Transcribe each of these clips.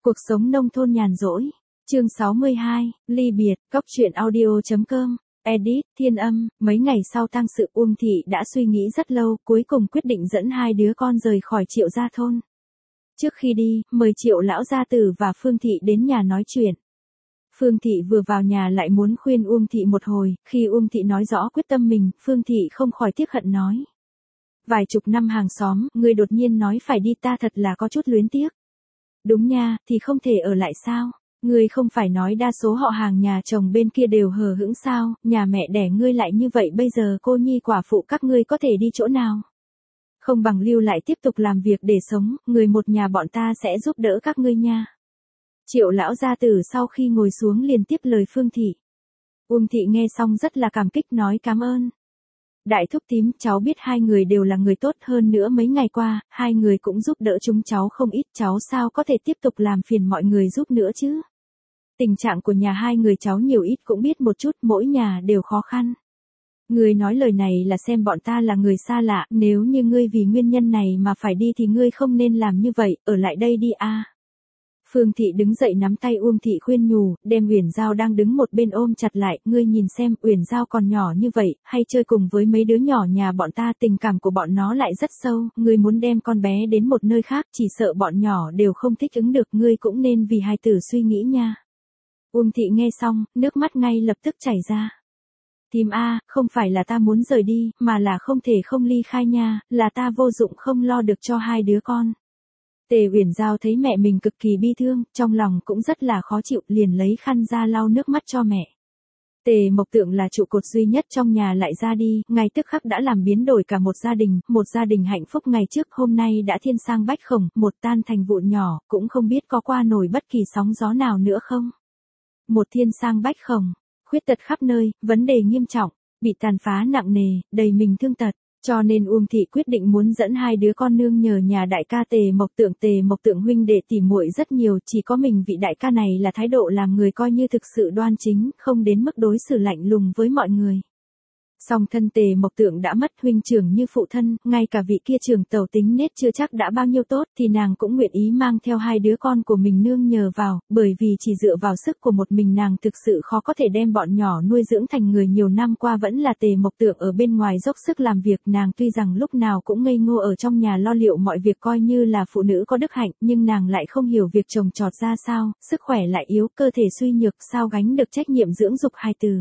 Cuộc sống nông thôn nhàn rỗi. Chương 62, ly biệt, cóc truyện audio.com. Edit, Thiên Âm. Mấy ngày sau tang sự, Uông Thị đã suy nghĩ rất lâu, cuối cùng quyết định dẫn hai đứa con rời khỏi Triệu gia thôn. Trước khi đi, mời Triệu lão gia tử và Phương Thị đến nhà nói chuyện. Phương Thị vừa vào nhà lại muốn khuyên Uông Thị một hồi, khi Uông Thị nói rõ quyết tâm mình, Phương Thị không khỏi tiếc hận nói. Vài chục năm hàng xóm, người đột nhiên nói phải đi, ta thật là có chút luyến tiếc. Đúng nha, thì không thể ở lại sao? Ngươi không phải nói đa số họ hàng nhà chồng bên kia đều hờ hững sao, nhà mẹ đẻ ngươi lại như vậy, bây giờ cô nhi quả phụ các ngươi có thể đi chỗ nào? Không bằng lưu lại tiếp tục làm việc để sống, người một nhà bọn ta sẽ giúp đỡ các ngươi nha. Triệu lão gia tử sau khi ngồi xuống liền tiếp lời Phương Thị. Uông Thị nghe xong rất là cảm kích nói cảm ơn. Đại thúc tím, cháu biết hai người đều là người tốt, hơn nữa mấy ngày qua, hai người cũng giúp đỡ chúng cháu không ít, cháu sao có thể tiếp tục làm phiền mọi người giúp nữa chứ. Tình trạng của nhà hai người cháu nhiều ít cũng biết một chút, mỗi nhà đều khó khăn. Ngươi nói lời này là xem bọn ta là người xa lạ, nếu như ngươi vì nguyên nhân này mà phải đi thì ngươi không nên làm như vậy, ở lại đây đi a. Phương Thị đứng dậy nắm tay Uông Thị khuyên nhủ, đem Uyển Giao đang đứng một bên ôm chặt lại, ngươi nhìn xem, Uyển Giao còn nhỏ như vậy, hay chơi cùng với mấy đứa nhỏ nhà bọn ta, tình cảm của bọn nó lại rất sâu, ngươi muốn đem con bé đến một nơi khác, chỉ sợ bọn nhỏ đều không thích ứng được, ngươi cũng nên vì hài tử suy nghĩ nha. Uông Thị nghe xong, nước mắt ngay lập tức chảy ra. Thím a, không phải là ta muốn rời đi, mà là không thể không ly khai nha, là ta vô dụng không lo được cho hai đứa con. Tề Uyển Giao thấy mẹ mình cực kỳ bi thương, trong lòng cũng rất là khó chịu, liền lấy khăn ra lau nước mắt cho mẹ. Tề Mộc Tượng là trụ cột duy nhất trong nhà lại ra đi, ngay tức khắc đã làm biến đổi cả một gia đình hạnh phúc ngày trước hôm nay đã thiên sang bách khổng, một tan thành vụn nhỏ, cũng không biết có qua nổi bất kỳ sóng gió nào nữa không. Một thiên sang bách khổng, khuyết tật khắp nơi, vấn đề nghiêm trọng, bị tàn phá nặng nề, đầy mình thương tật. Cho nên Uông Thị quyết định muốn dẫn hai đứa con nương nhờ nhà đại ca Tề Mộc Tượng huynh đệ tỉ muội rất nhiều, chỉ có mình vị đại ca này là thái độ làm người coi như thực sự đoan chính, không đến mức đối xử lạnh lùng với mọi người. Song thân Tề Mộc Tượng đã mất huynh trưởng như phụ thân, ngay cả vị kia trưởng tẩu tính nết chưa chắc đã bao nhiêu tốt, thì nàng cũng nguyện ý mang theo hai đứa con của mình nương nhờ vào, bởi vì chỉ dựa vào sức của một mình nàng thực sự khó có thể đem bọn nhỏ nuôi dưỡng thành người. Nhiều năm qua vẫn là Tề Mộc Tượng ở bên ngoài dốc sức làm việc, nàng tuy rằng lúc nào cũng ngây ngô ở trong nhà lo liệu mọi việc coi như là phụ nữ có đức hạnh, nhưng nàng lại không hiểu việc trồng trọt ra sao, sức khỏe lại yếu, cơ thể suy nhược, sao gánh được trách nhiệm dưỡng dục hai từ.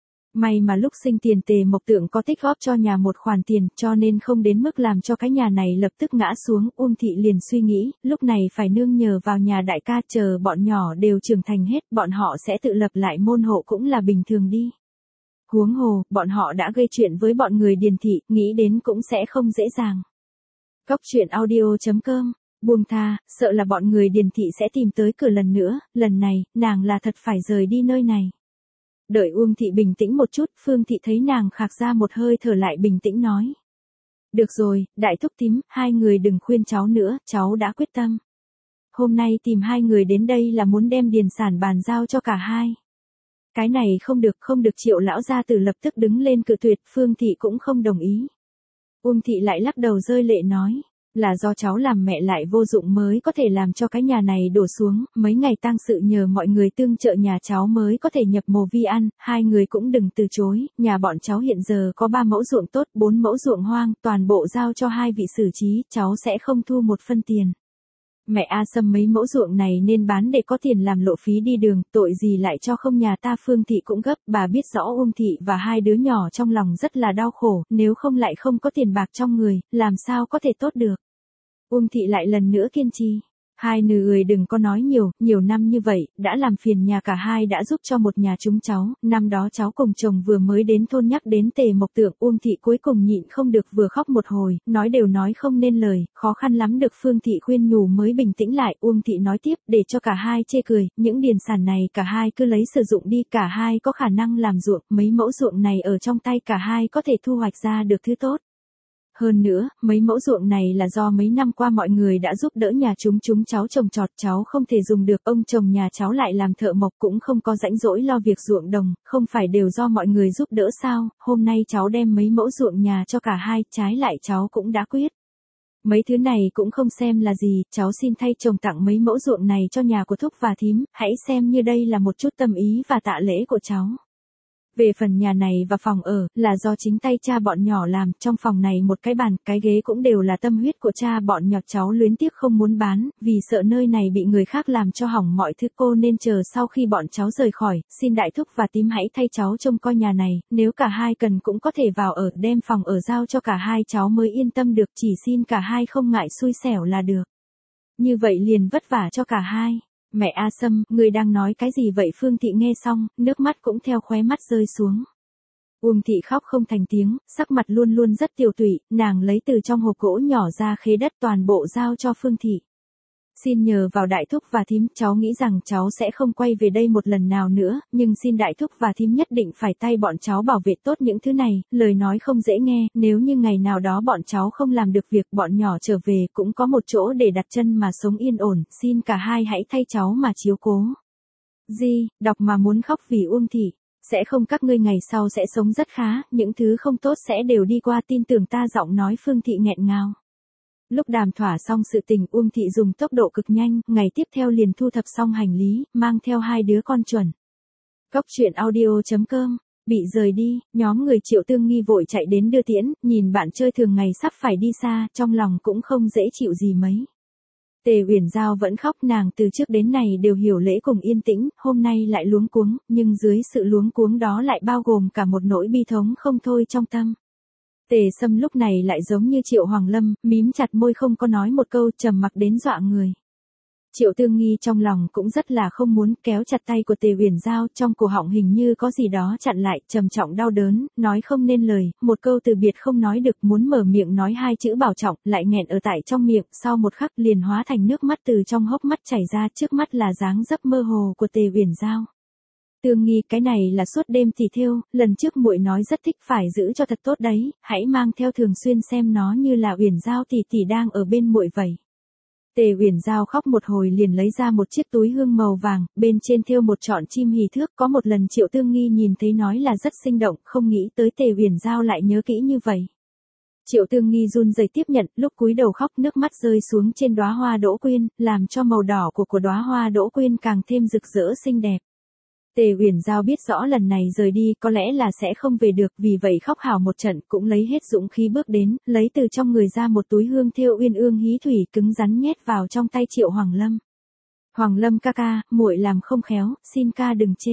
May mà lúc sinh tiền Tề Mộc Tượng có tích góp cho nhà một khoản tiền, cho nên không đến mức làm cho cái nhà này lập tức ngã xuống. Uông Thị liền suy nghĩ, lúc này phải nương nhờ vào nhà đại ca, chờ bọn nhỏ đều trưởng thành hết, bọn họ sẽ tự lập lại môn hộ cũng là bình thường đi. Huống hồ, bọn họ đã gây chuyện với bọn người Điền Thị, nghĩ đến cũng sẽ không dễ dàng. Cóc truyện audio.com. Buông tha, sợ là bọn người Điền Thị sẽ tìm tới cửa lần nữa, lần này, nàng là thật phải rời đi nơi này. Đợi Uông Thị bình tĩnh một chút, Phương Thị thấy nàng khạc ra một hơi thở lại bình tĩnh nói. Được rồi, đại thúc tím, hai người đừng khuyên cháu nữa, cháu đã quyết tâm. Hôm nay tìm hai người đến đây là muốn đem điền sản bàn giao cho cả hai. Cái này không được, Triệu lão gia tử lập tức đứng lên cự tuyệt, Phương Thị cũng không đồng ý. Uông Thị lại lắc đầu rơi lệ nói. Là do cháu làm mẹ lại vô dụng mới có thể làm cho cái nhà này đổ xuống, mấy ngày tang sự nhờ mọi người tương trợ nhà cháu mới có thể nhập mồ vi ăn, hai người cũng đừng từ chối, nhà bọn cháu hiện giờ có 3 mẫu ruộng tốt, 4 mẫu ruộng hoang, toàn bộ giao cho hai vị xử trí, cháu sẽ không thu một phân tiền. Mẹ A Sâm mấy mẫu ruộng này nên bán để có tiền làm lộ phí đi đường, tội gì lại cho không nhà ta. Phương Thị cũng gấp, bà biết rõ Uông Thị và hai đứa nhỏ trong lòng rất là đau khổ, nếu không lại không có tiền bạc trong người, làm sao có thể tốt được. Uông Thị lại lần nữa kiên trì. Hai người đừng có nói nhiều năm như vậy, đã làm phiền nhà cả hai đã giúp cho một nhà chúng cháu, năm đó cháu cùng chồng vừa mới đến thôn nhắc đến Tề Mộc Tượng, Uông Thị cuối cùng nhịn không được vừa khóc một hồi, nói đều nói không nên lời, khó khăn lắm được Phương Thị khuyên nhủ mới bình tĩnh lại. Uông Thị nói tiếp, để cho cả hai chê cười, những điền sản này cả hai cứ lấy sử dụng đi, cả hai có khả năng làm ruộng, mấy mẫu ruộng này ở trong tay cả hai có thể thu hoạch ra được thứ tốt. Hơn nữa, mấy mẫu ruộng này là do mấy năm qua mọi người đã giúp đỡ nhà chúng cháu trồng trọt, cháu không thể dùng được, ông chồng nhà cháu lại làm thợ mộc cũng không có rãnh rỗi lo việc ruộng đồng, không phải đều do mọi người giúp đỡ sao, hôm nay cháu đem mấy mẫu ruộng nhà cho cả hai, trái lại cháu cũng đã quyết. Mấy thứ này cũng không xem là gì, cháu xin thay chồng tặng mấy mẫu ruộng này cho nhà của thúc và thím, hãy xem như đây là một chút tâm ý và tạ lễ của cháu. Về phần nhà này và phòng ở, là do chính tay cha bọn nhỏ làm, trong phòng này một cái bàn, cái ghế cũng đều là tâm huyết của cha bọn nhỏ, cháu luyến tiếc không muốn bán, vì sợ nơi này bị người khác làm cho hỏng mọi thứ, cô nên chờ sau khi bọn cháu rời khỏi, xin đại thúc và tím hãy thay cháu trông coi nhà này, nếu cả hai cần cũng có thể vào ở, đem phòng ở giao cho cả hai cháu mới yên tâm được, chỉ xin cả hai không ngại xui xẻo là được. Như vậy liền vất vả cho cả hai. Mẹ A Sâm, người đang nói cái gì vậy? Phương Thị nghe xong, nước mắt cũng theo khóe mắt rơi xuống. Uông Thị khóc không thành tiếng, sắc mặt luôn luôn rất tiều tụy, nàng lấy từ trong hộp gỗ nhỏ ra khế đất toàn bộ giao cho Phương Thị. Xin nhờ vào đại thúc và thím, cháu nghĩ rằng cháu sẽ không quay về đây một lần nào nữa, nhưng xin đại thúc và thím nhất định phải tay bọn cháu bảo vệ tốt những thứ này, lời nói không dễ nghe, nếu như ngày nào đó bọn cháu không làm được việc, bọn nhỏ trở về cũng có một chỗ để đặt chân mà sống yên ổn, xin cả hai hãy thay cháu mà chiếu cố. Di, đọc mà muốn khóc vì Uông Thị. Sẽ không, các ngươi ngày sau sẽ sống rất khá, những thứ không tốt sẽ đều đi qua, tin tưởng ta. Giọng nói Phương Thị nghẹn ngào. Lúc đàm thỏa xong sự tình, Uông Thị dùng tốc độ cực nhanh, ngày tiếp theo liền thu thập xong hành lý, mang theo hai đứa con chuẩn. Cóc truyện audio.com. Bị rời đi, nhóm người Triệu Tương Nghi vội chạy đến đưa tiễn, nhìn bạn chơi thường ngày sắp phải đi xa, trong lòng cũng không dễ chịu gì mấy. Tề Uyển Giao vẫn khóc, nàng từ trước đến nay đều hiểu lễ cùng yên tĩnh, hôm nay lại luống cuống, nhưng dưới sự luống cuống đó lại bao gồm cả một nỗi bi thống không thôi trong tâm. Tề Sâm lúc này lại giống như Triệu Hoàng Lâm, mím chặt môi không có nói một câu, trầm mặc đến dọa người. Triệu Tương Nghi trong lòng cũng rất là không muốn, kéo chặt tay của Tề Uyển Giao, trong cổ họng hình như có gì đó chặn lại, trầm trọng đau đớn, nói không nên lời, một câu từ biệt không nói được, muốn mở miệng nói hai chữ bảo trọng, lại nghẹn ở tại trong miệng, sau một khắc liền hóa thành nước mắt từ trong hốc mắt chảy ra, trước mắt là dáng dấp mơ hồ của Tề Uyển Giao. Tương Nghi, cái này là suốt đêm tỉ thêu, lần trước muội nói rất thích, phải giữ cho thật tốt đấy, hãy mang theo thường xuyên, xem nó như là Uyển Giao tỷ tỷ đang ở bên muội vậy. Tề Uyển Giao khóc một hồi liền lấy ra một chiếc túi hương màu vàng, bên trên thêu một trọn chim hỉ thước, có một lần Triệu Tương Nghi nhìn thấy nói là rất sinh động, không nghĩ tới Tề Uyển Giao lại nhớ kỹ như vậy. Triệu Tương Nghi run rẩy tiếp nhận, lúc cúi đầu khóc nước mắt rơi xuống trên đóa hoa đỗ quyên, làm cho màu đỏ của đóa hoa đỗ quyên càng thêm rực rỡ xinh đẹp. Tề Uyển Giao biết rõ lần này rời đi có lẽ là sẽ không về được, vì vậy khóc hào một trận, cũng lấy hết dũng khí bước đến, lấy từ trong người ra một túi hương thêu uyên ương hí thủy cứng rắn nhét vào trong tay Triệu Hoàng Lâm. Hoàng Lâm ca ca, muội làm không khéo, xin ca đừng chê.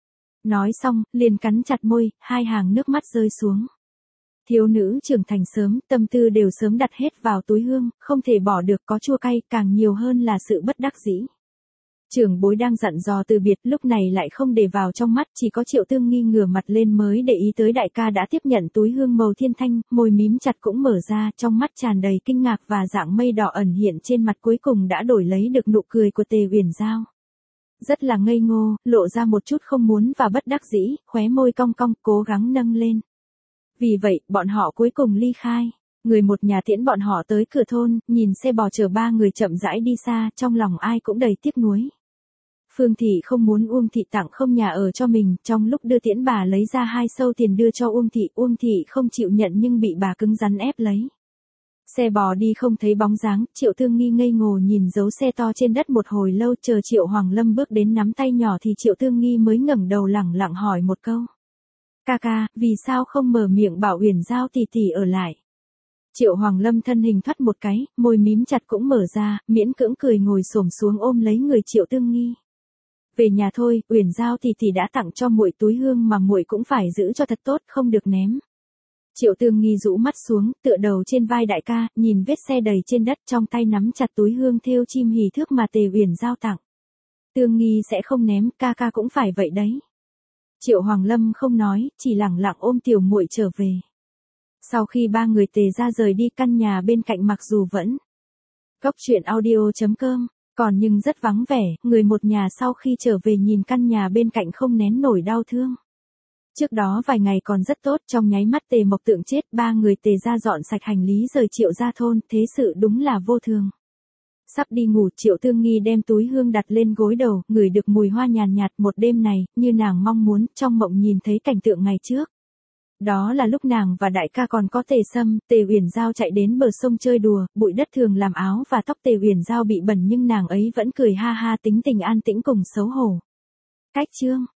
Nói xong, liền cắn chặt môi, hai hàng nước mắt rơi xuống. Thiếu nữ trưởng thành sớm, tâm tư đều sớm đặt hết vào túi hương, không thể bỏ được, có chua cay, càng nhiều hơn là sự bất đắc dĩ. Trưởng bối đang dặn dò từ biệt, lúc này lại không để vào trong mắt, chỉ có Triệu Tương Nghi ngửa mặt lên mới để ý tới đại ca đã tiếp nhận túi hương màu thiên thanh, môi mím chặt cũng mở ra, trong mắt tràn đầy kinh ngạc và dạng mây đỏ ẩn hiện trên mặt, cuối cùng đã đổi lấy được nụ cười của Tề Uyển Giao. Rất là ngây ngô, lộ ra một chút không muốn và bất đắc dĩ, khóe môi cong cong, cố gắng nâng lên. Vì vậy, bọn họ cuối cùng ly khai. Người một nhà tiễn bọn họ tới cửa thôn, nhìn xe bò chở ba người chậm rãi đi xa, trong lòng ai cũng đầy tiếc nuối. Phương Thị không muốn Uông Thị tặng không nhà ở cho mình, trong lúc đưa tiễn bà lấy ra 2 sâu tiền đưa cho Uông Thị không chịu nhận nhưng bị bà cứng rắn ép lấy. Xe bò đi không thấy bóng dáng, Triệu Tương Nghi ngây ngô nhìn dấu xe to trên đất một hồi lâu, chờ Triệu Hoàng Lâm bước đến nắm tay nhỏ thì Triệu Tương Nghi mới ngẩng đầu lẳng lặng hỏi một câu. Ca ca, vì sao không mở miệng bảo Uyển Giao tỷ tỷ ở lại? Triệu Hoàng Lâm thân hình thoát một cái, môi mím chặt cũng mở ra, miễn cưỡng cười ngồi xổm xuống ôm lấy người Triệu Tương Nghi. Về nhà thôi, Uyển Giao tỷ tỷ đã tặng cho muội túi hương mà muội cũng phải giữ cho thật tốt, không được ném. Triệu Tương Nghi rũ mắt xuống, tựa đầu trên vai đại ca, nhìn vết xe đầy trên đất, trong tay nắm chặt túi hương thêu chim hỉ thước mà Tề Uyển Giao tặng. Tương Nghi sẽ không ném, ca ca cũng phải vậy đấy. Triệu Hoàng Lâm không nói, chỉ lẳng lặng ôm tiểu muội trở về. Sau khi ba người Tề ra rời đi, căn nhà bên cạnh mặc dù vẫn cóc truyện audio.com, còn nhưng rất vắng vẻ, người một nhà sau khi trở về nhìn căn nhà bên cạnh không nén nổi đau thương. Trước đó vài ngày còn rất tốt, trong nháy mắt Tề Mộc Tượng chết, ba người Tề ra dọn sạch hành lý rời Triệu ra thôn, thế sự đúng là vô thường. Sắp đi ngủ, Triệu Tương Nghi đem túi hương đặt lên gối đầu, ngửi được mùi hoa nhàn nhạt, một đêm này, như nàng mong muốn, trong mộng nhìn thấy cảnh tượng ngày trước. Đó là lúc nàng và đại ca còn có Tề Sâm, Tề Uyển Giao chạy đến bờ sông chơi đùa, bụi đất thường làm áo và tóc Tề Uyển Giao bị bẩn nhưng nàng ấy vẫn cười ha ha tính tình an tĩnh cùng xấu hổ. Cách chương